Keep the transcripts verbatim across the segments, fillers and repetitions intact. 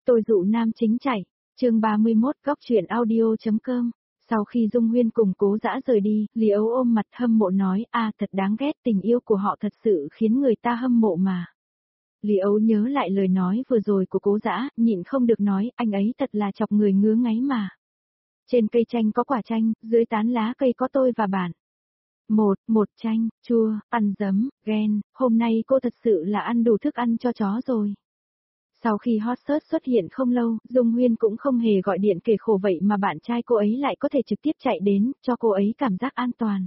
Tôi dụ nam chính chạy, chương ba mươi mốt góc truyện audio.com. Sau khi Dung Huyên cùng Cố Dã rời đi, Lý Ấu ôm mặt hâm mộ nói, a thật đáng ghét, tình yêu của họ thật sự khiến người ta hâm mộ mà. Lý Ấu nhớ lại lời nói vừa rồi của Cố Dã, nhịn không được nói, anh ấy thật là chọc người ngứa ngáy mà. Trên cây chanh có quả chanh, dưới tán lá cây có tôi và bạn. Một, một chanh, chua, ăn giấm, ghen, hôm nay cô thật sự là ăn đủ thức ăn cho chó rồi. Sau khi hot search xuất hiện không lâu, Dung Huyên cũng không hề gọi điện kể khổ vậy mà bạn trai cô ấy lại có thể trực tiếp chạy đến, cho cô ấy cảm giác an toàn.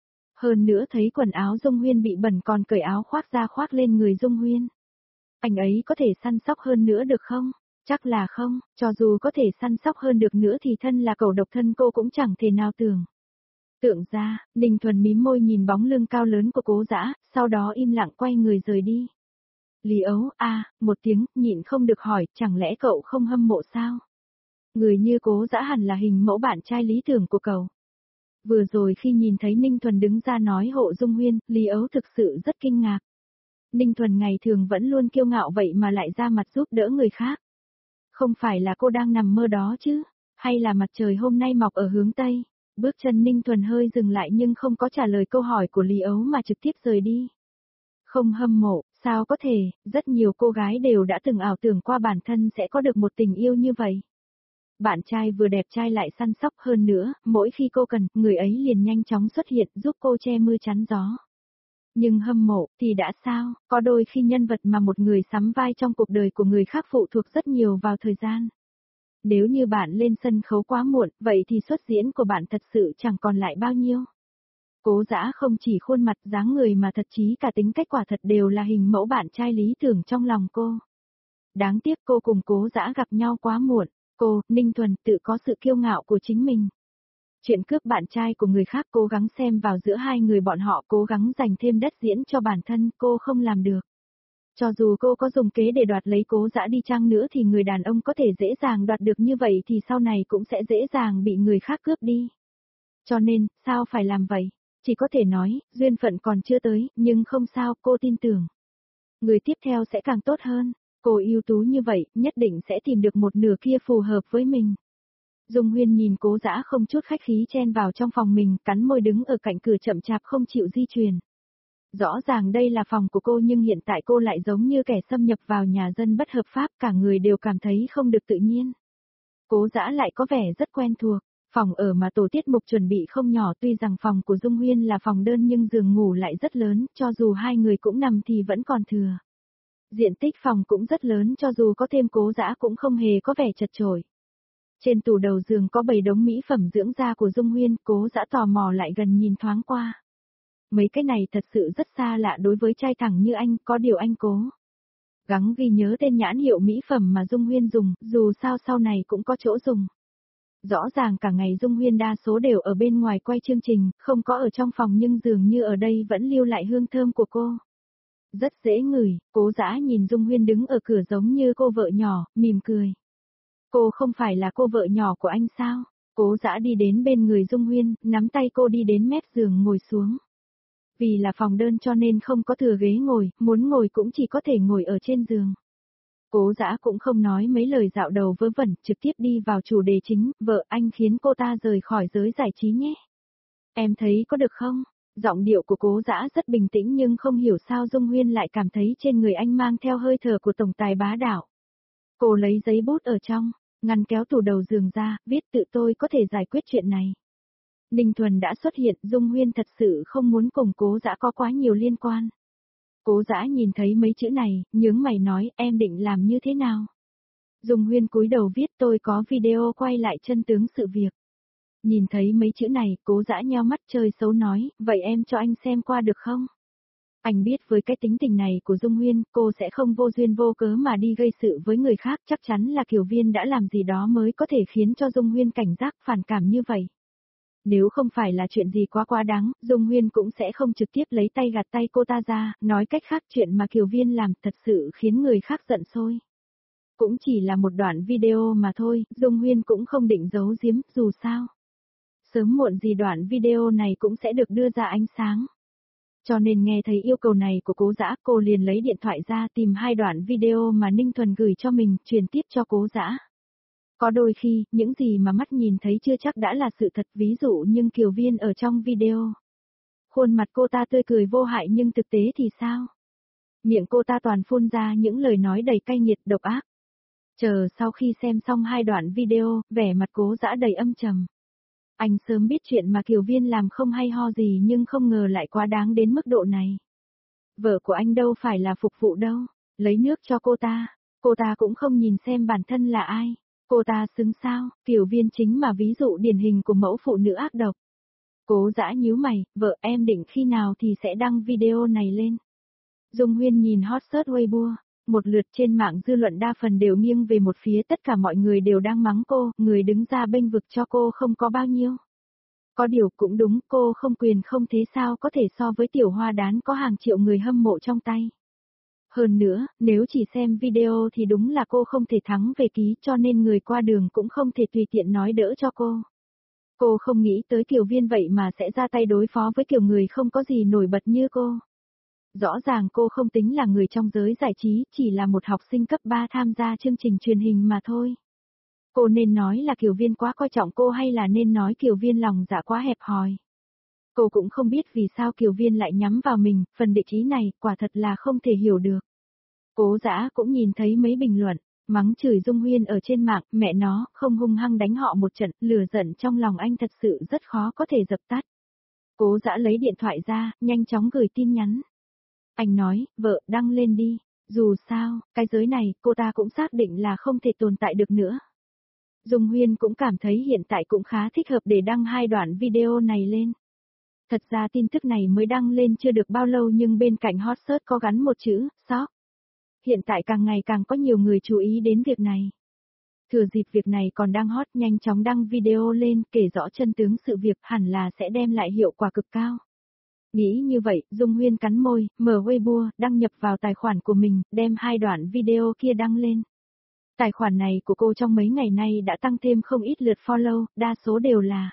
Hơn nữa thấy quần áo Dung Huyên bị bẩn còn cởi áo khoác ra khoác lên người Dung Huyên. Anh ấy có thể săn sóc hơn nữa được không? Chắc là không, cho dù có thể săn sóc hơn được nữa thì thân là cẩu độc thân cô cũng chẳng thể nào tưởng. Tưởng ra, Ninh Thuần mím môi nhìn bóng lưng cao lớn của Cố Dã, sau đó im lặng quay người rời đi. Lý Ấu, a, à, một tiếng, nhịn không được hỏi, chẳng lẽ cậu không hâm mộ sao? Người như Cố Dã hẳn là hình mẫu bạn trai lý tưởng của cậu. Vừa rồi khi nhìn thấy Ninh Thuần đứng ra nói hộ Dung Huyên, Lý Ấu thực sự rất kinh ngạc. Ninh Thuần ngày thường vẫn luôn kiêu ngạo vậy mà lại ra mặt giúp đỡ người khác. Không phải là cô đang nằm mơ đó chứ? Hay là mặt trời hôm nay mọc ở hướng Tây? Bước chân Ninh Thuần hơi dừng lại nhưng không có trả lời câu hỏi của Lý Ấu mà trực tiếp rời đi. Không hâm mộ, sao có thể, rất nhiều cô gái đều đã từng ảo tưởng qua bản thân sẽ có được một tình yêu như vậy. Bạn trai vừa đẹp trai lại săn sóc hơn nữa, mỗi khi cô cần, người ấy liền nhanh chóng xuất hiện giúp cô che mưa chắn gió. Nhưng hâm mộ, thì đã sao, có đôi khi nhân vật mà một người sắm vai trong cuộc đời của người khác phụ thuộc rất nhiều vào thời gian. Nếu như bạn lên sân khấu quá muộn, vậy thì xuất diễn của bạn thật sự chẳng còn lại bao nhiêu. Cố Dã không chỉ khuôn mặt dáng người mà thật chí cả tính cách quả thật đều là hình mẫu bạn trai lý tưởng trong lòng cô. Đáng tiếc cô cùng Cố Dã gặp nhau quá muộn, cô, Ninh Thuần, tự có sự kiêu ngạo của chính mình. Chuyện cướp bạn trai của người khác cố gắng xem vào giữa hai người bọn họ cố gắng dành thêm đất diễn cho bản thân cô không làm được. Cho dù cô có dùng kế để đoạt lấy Cố Dã đi chăng nữa thì người đàn ông có thể dễ dàng đoạt được như vậy thì sau này cũng sẽ dễ dàng bị người khác cướp đi. Cho nên, sao phải làm vậy? Chỉ có thể nói, duyên phận còn chưa tới, nhưng không sao, cô tin tưởng. Người tiếp theo sẽ càng tốt hơn, cô ưu tú như vậy, nhất định sẽ tìm được một nửa kia phù hợp với mình. Dung Huyên nhìn Cố Dã không chút khách khí chen vào trong phòng mình, cắn môi đứng ở cạnh cửa chậm chạp không chịu di chuyển. Rõ ràng đây là phòng của cô nhưng hiện tại cô lại giống như kẻ xâm nhập vào nhà dân bất hợp pháp, cả người đều cảm thấy không được tự nhiên. Cố Dã lại có vẻ rất quen thuộc. Phòng ở mà tổ tiết mục chuẩn bị không nhỏ, tuy rằng phòng của Dung Huyên là phòng đơn nhưng giường ngủ lại rất lớn, cho dù hai người cũng nằm thì vẫn còn thừa. Diện tích phòng cũng rất lớn, cho dù có thêm Cố Dã cũng không hề có vẻ chật chội. Trên tủ đầu giường có bảy đống mỹ phẩm dưỡng da của Dung Huyên, Cố Dã tò mò lại gần nhìn thoáng qua. Mấy cái này thật sự rất xa lạ đối với trai thẳng như anh, có điều anh cố gắng ghi nhớ tên nhãn hiệu mỹ phẩm mà Dung Huyên dùng, dù sao sau này cũng có chỗ dùng. Rõ ràng cả ngày Dung Huyên đa số đều ở bên ngoài quay chương trình, không có ở trong phòng nhưng dường như ở đây vẫn lưu lại hương thơm của cô. Rất dễ ngửi, Cố Dã nhìn Dung Huyên đứng ở cửa giống như cô vợ nhỏ, mỉm cười. Cô không phải là cô vợ nhỏ của anh sao? Cố Dã đi đến bên người Dung Huyên, nắm tay cô đi đến mép giường ngồi xuống. Vì là phòng đơn cho nên không có thừa ghế ngồi, muốn ngồi cũng chỉ có thể ngồi ở trên giường. Cố Dã cũng không nói mấy lời dạo đầu vớ vẩn, trực tiếp đi vào chủ đề chính, vợ anh khiến cô ta rời khỏi giới giải trí nhé. Em thấy có được không? Giọng điệu của Cố Dã rất bình tĩnh nhưng không hiểu sao Dung Huyên lại cảm thấy trên người anh mang theo hơi thở của tổng tài bá đạo. Cô lấy giấy bút ở trong, ngăn kéo tủ đầu giường ra, viết tự tôi có thể giải quyết chuyện này. Ninh Thuần đã xuất hiện, Dung Huyên thật sự không muốn cùng Cố Dã có quá nhiều liên quan. Cố Dã nhìn thấy mấy chữ này, nhướng mày nói, em định làm như thế nào? Dung Huyên cúi đầu viết tôi có video quay lại chân tướng sự việc. Nhìn thấy mấy chữ này, Cố Dã nheo mắt chơi xấu nói, vậy em cho anh xem qua được không? Anh biết với cái tính tình này của Dung Huyên, cô sẽ không vô duyên vô cớ mà đi gây sự với người khác, chắc chắn là Kiều Viên đã làm gì đó mới có thể khiến cho Dung Huyên cảnh giác phản cảm như vậy. Nếu không phải là chuyện gì quá quá đáng, Dung Huyên cũng sẽ không trực tiếp lấy tay gạt tay cô ta ra, nói cách khác chuyện mà Kiều Viên làm thật sự khiến người khác giận sôi. Cũng chỉ là một đoạn video mà thôi, Dung Huyên cũng không định giấu giếm, dù sao. Sớm muộn gì đoạn video này cũng sẽ được đưa ra ánh sáng. Cho nên nghe thấy yêu cầu này của Cố Dã, cô liền lấy điện thoại ra tìm hai đoạn video mà Ninh Thuần gửi cho mình, truyền tiếp cho Cố Dã. Có đôi khi, những gì mà mắt nhìn thấy chưa chắc đã là sự thật, ví dụ như Kiều Viên ở trong video. Khuôn mặt cô ta tươi cười vô hại nhưng thực tế thì sao? Miệng cô ta toàn phun ra những lời nói đầy cay nghiệt độc ác. Chờ sau khi xem xong hai đoạn video, vẻ mặt Cố Dã đầy âm trầm. Anh sớm biết chuyện mà Kiều Viên làm không hay ho gì nhưng không ngờ lại quá đáng đến mức độ này. Vợ của anh đâu phải là phục vụ đâu, lấy nước cho cô ta, cô ta cũng không nhìn xem bản thân là ai. Cô ta xứng sao, Kiều Viên chính mà ví dụ điển hình của mẫu phụ nữ ác độc. Cố Dã nhíu mày, vợ em định khi nào thì sẽ đăng video này lên. Dung Huyên nhìn hot search Weibo, một lượt trên mạng dư luận đa phần đều nghiêng về một phía, tất cả mọi người đều đang mắng cô, người đứng ra bênh vực cho cô không có bao nhiêu. Có điều cũng đúng, cô không quyền không thế sao có thể so với tiểu hoa đán có hàng triệu người hâm mộ trong tay. Hơn nữa, nếu chỉ xem video thì đúng là cô không thể thắng về ký, cho nên người qua đường cũng không thể tùy tiện nói đỡ cho cô. Cô không nghĩ tới Kiều Viên vậy mà sẽ ra tay đối phó với kiểu người không có gì nổi bật như cô. Rõ ràng cô không tính là người trong giới giải trí, chỉ là một học sinh cấp ba tham gia chương trình truyền hình mà thôi. Cô nên nói là Kiều Viên quá coi trọng cô hay là nên nói Kiều Viên lòng dạ quá hẹp hòi. Cô cũng không biết vì sao Kiều Viên lại nhắm vào mình, phần địch ý này quả thật là không thể hiểu được. Cố Dã cũng nhìn thấy mấy bình luận, mắng chửi Dung Huyên ở trên mạng, mẹ nó, không hung hăng đánh họ một trận, lửa giận trong lòng anh thật sự rất khó có thể dập tắt. Cố Dã lấy điện thoại ra, nhanh chóng gửi tin nhắn. Anh nói, vợ, đăng lên đi, dù sao, cái giới này, cô ta cũng xác định là không thể tồn tại được nữa. Dung Huyên cũng cảm thấy hiện tại cũng khá thích hợp để đăng hai đoạn video này lên. Thật ra tin tức này mới đăng lên chưa được bao lâu nhưng bên cạnh hot search có gắn một chữ, sốc. Hiện tại càng ngày càng có nhiều người chú ý đến việc này. Thừa dịp việc này còn đang hot, nhanh chóng đăng video lên kể rõ chân tướng sự việc, hẳn là sẽ đem lại hiệu quả cực cao. Nghĩ như vậy, Dung Huyên cắn môi, mở Weibo, đăng nhập vào tài khoản của mình, đem hai đoạn video kia đăng lên. Tài khoản này của cô trong mấy ngày nay đã tăng thêm không ít lượt follow, đa số đều là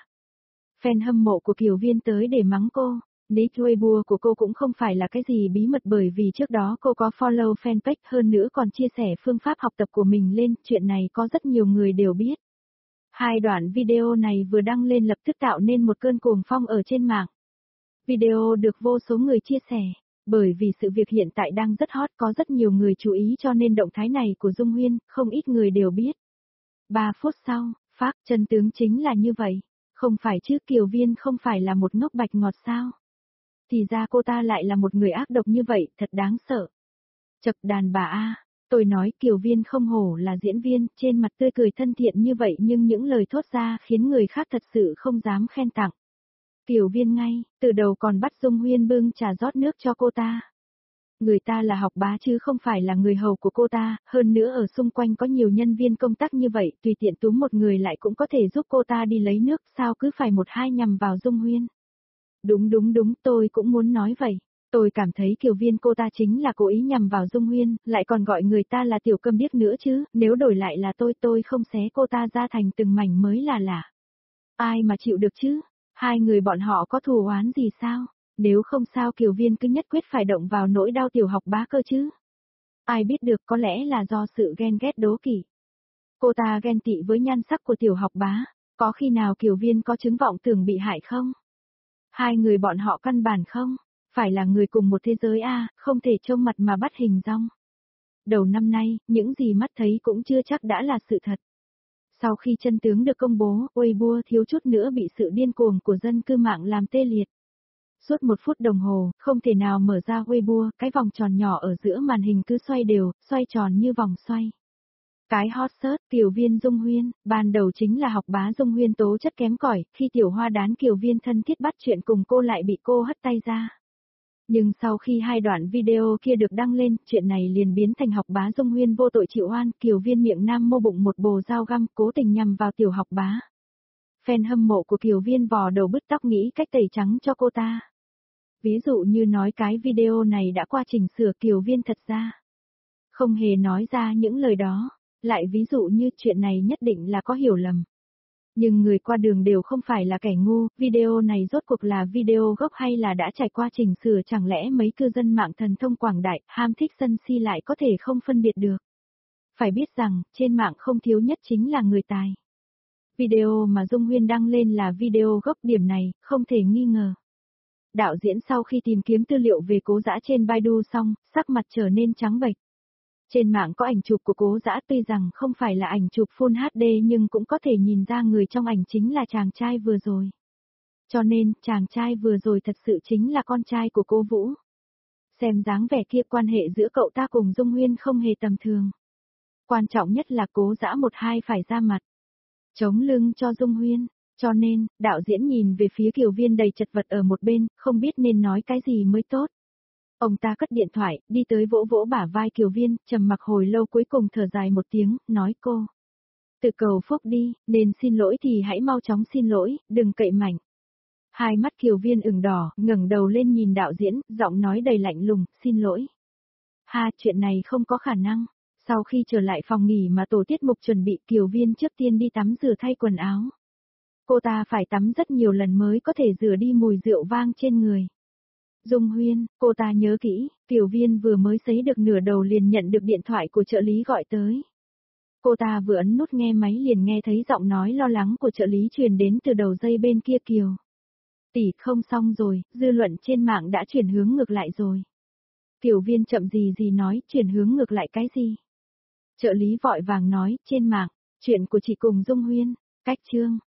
fan hâm mộ của Kiều Viên tới để mắng cô. Nick Weibo của cô cũng không phải là cái gì bí mật bởi vì trước đó cô có follow fanpage, hơn nữa còn chia sẻ phương pháp học tập của mình lên, chuyện này có rất nhiều người đều biết. Hai đoạn video này vừa đăng lên lập tức tạo nên một cơn cuồng phong ở trên mạng. Video được vô số người chia sẻ, bởi vì sự việc hiện tại đang rất hot, có rất nhiều người chú ý cho nên động thái này của Dung Huyên, không ít người đều biết. Ba phút sau, phác, chân tướng chính là như vậy, không phải chứ, Kiều Viên không phải là một ngốc bạch ngọt sao? Thì ra cô ta lại là một người ác độc như vậy, thật đáng sợ. Chậc đàn bà a, tôi nói Kiều Viên không hổ là diễn viên, trên mặt tươi cười thân thiện như vậy nhưng những lời thốt ra khiến người khác thật sự không dám khen tặng. Kiều Viên ngay, từ đầu còn bắt Dung Huyên bưng trà rót nước cho cô ta. Người ta là học bá chứ không phải là người hầu của cô ta, hơn nữa ở xung quanh có nhiều nhân viên công tác như vậy, tùy tiện túm một người lại cũng có thể giúp cô ta đi lấy nước, sao cứ phải một hai nhằm vào Dung Huyên. Đúng đúng đúng, tôi cũng muốn nói vậy. Tôi cảm thấy Kiều Viên cô ta chính là cố ý nhằm vào Dung Huyên, lại còn gọi người ta là tiểu câm điếc nữa chứ, nếu đổi lại là tôi tôi không xé cô ta ra thành từng mảnh mới là lạ. Ai mà chịu được chứ? Hai người bọn họ có thù oán gì sao? Nếu không sao Kiều Viên cứ nhất quyết phải động vào nỗi đau tiểu học bá cơ chứ? Ai biết được, có lẽ là do sự ghen ghét đố kỵ. Cô ta ghen tị với nhan sắc của tiểu học bá, có khi nào Kiều Viên có chứng vọng tưởng bị hại không? Hai người bọn họ căn bản không, phải là người cùng một thế giới a, không thể trông mặt mà bắt hình dong. Đầu năm nay, những gì mắt thấy cũng chưa chắc đã là sự thật. Sau khi chân tướng được công bố, Weibo thiếu chút nữa bị sự điên cuồng của dân cư mạng làm tê liệt. Suốt một phút đồng hồ, không thể nào mở ra Weibo, cái vòng tròn nhỏ ở giữa màn hình cứ xoay đều, xoay tròn như vòng xoay. Cái hot search, Kiều Viên Dung Huyên, ban đầu chính là học bá Dung Huyên tố chất kém cỏi, khi tiểu hoa đán Kiều Viên thân thiết bắt chuyện cùng cô lại bị cô hất tay ra. Nhưng sau khi hai đoạn video kia được đăng lên, chuyện này liền biến thành học bá Dung Huyên vô tội chịu oan, Kiều Viên miệng nam mô bụng một bồ dao găm, cố tình nhằm vào tiểu học bá. Fan hâm mộ của Kiều Viên vò đầu bứt tóc nghĩ cách tẩy trắng cho cô ta. Ví dụ như nói cái video này đã qua chỉnh sửa, Kiều Viên thật ra không hề nói ra những lời đó. Lại ví dụ như chuyện này nhất định là có hiểu lầm. Nhưng người qua đường đều không phải là kẻ ngu, video này rốt cuộc là video gốc hay là đã trải qua chỉnh sửa, chẳng lẽ mấy cư dân mạng thần thông quảng đại, ham thích sân si lại có thể không phân biệt được. Phải biết rằng, trên mạng không thiếu nhất chính là người tài. Video mà Dung Huyên đăng lên là video gốc, điểm này, không thể nghi ngờ. Đạo diễn sau khi tìm kiếm tư liệu về Cố Dã trên Baidu xong, sắc mặt trở nên trắng bệch. Trên mạng có ảnh chụp của Cố Dã, tuy rằng không phải là ảnh chụp Full hát đê nhưng cũng có thể nhìn ra người trong ảnh chính là chàng trai vừa rồi. Cho nên, chàng trai vừa rồi thật sự chính là con trai của Cố Vũ. Xem dáng vẻ kia, quan hệ giữa cậu ta cùng Dung Huyên không hề tầm thường. Quan trọng nhất là Cố Dã một hai phải ra mặt, chống lưng cho Dung Huyên. Cho nên, đạo diễn nhìn về phía Kiều Viên đầy chật vật ở một bên, không biết nên nói cái gì mới tốt. Ông ta cất điện thoại, đi tới vỗ vỗ bả vai Kiều Viên, trầm mặc hồi lâu cuối cùng thở dài một tiếng, nói cô. Tự cầu phúc đi, nên xin lỗi thì hãy mau chóng xin lỗi, đừng cậy mạnh. Hai mắt Kiều Viên ửng đỏ, ngẩng đầu lên nhìn đạo diễn, giọng nói đầy lạnh lùng, xin lỗi. Ha, chuyện này không có khả năng. Sau khi trở lại phòng nghỉ mà tổ tiết mục chuẩn bị, Kiều Viên trước tiên đi tắm rửa thay quần áo. Cô ta phải tắm rất nhiều lần mới có thể rửa đi mùi rượu vang trên người. Dung Huyên, cô ta nhớ kỹ, Kiều Viên vừa mới sấy được nửa đầu liền nhận được điện thoại của trợ lý gọi tới. Cô ta vừa ấn nút nghe máy liền nghe thấy giọng nói lo lắng của trợ lý truyền đến từ đầu dây bên kia. Kiều tỷ, không xong rồi, dư luận trên mạng đã chuyển hướng ngược lại rồi. Kiều Viên chậm gì gì nói, chuyển hướng ngược lại cái gì? Trợ lý vội vàng nói, trên mạng, chuyện của chị cùng Dung Huyên, cách chương.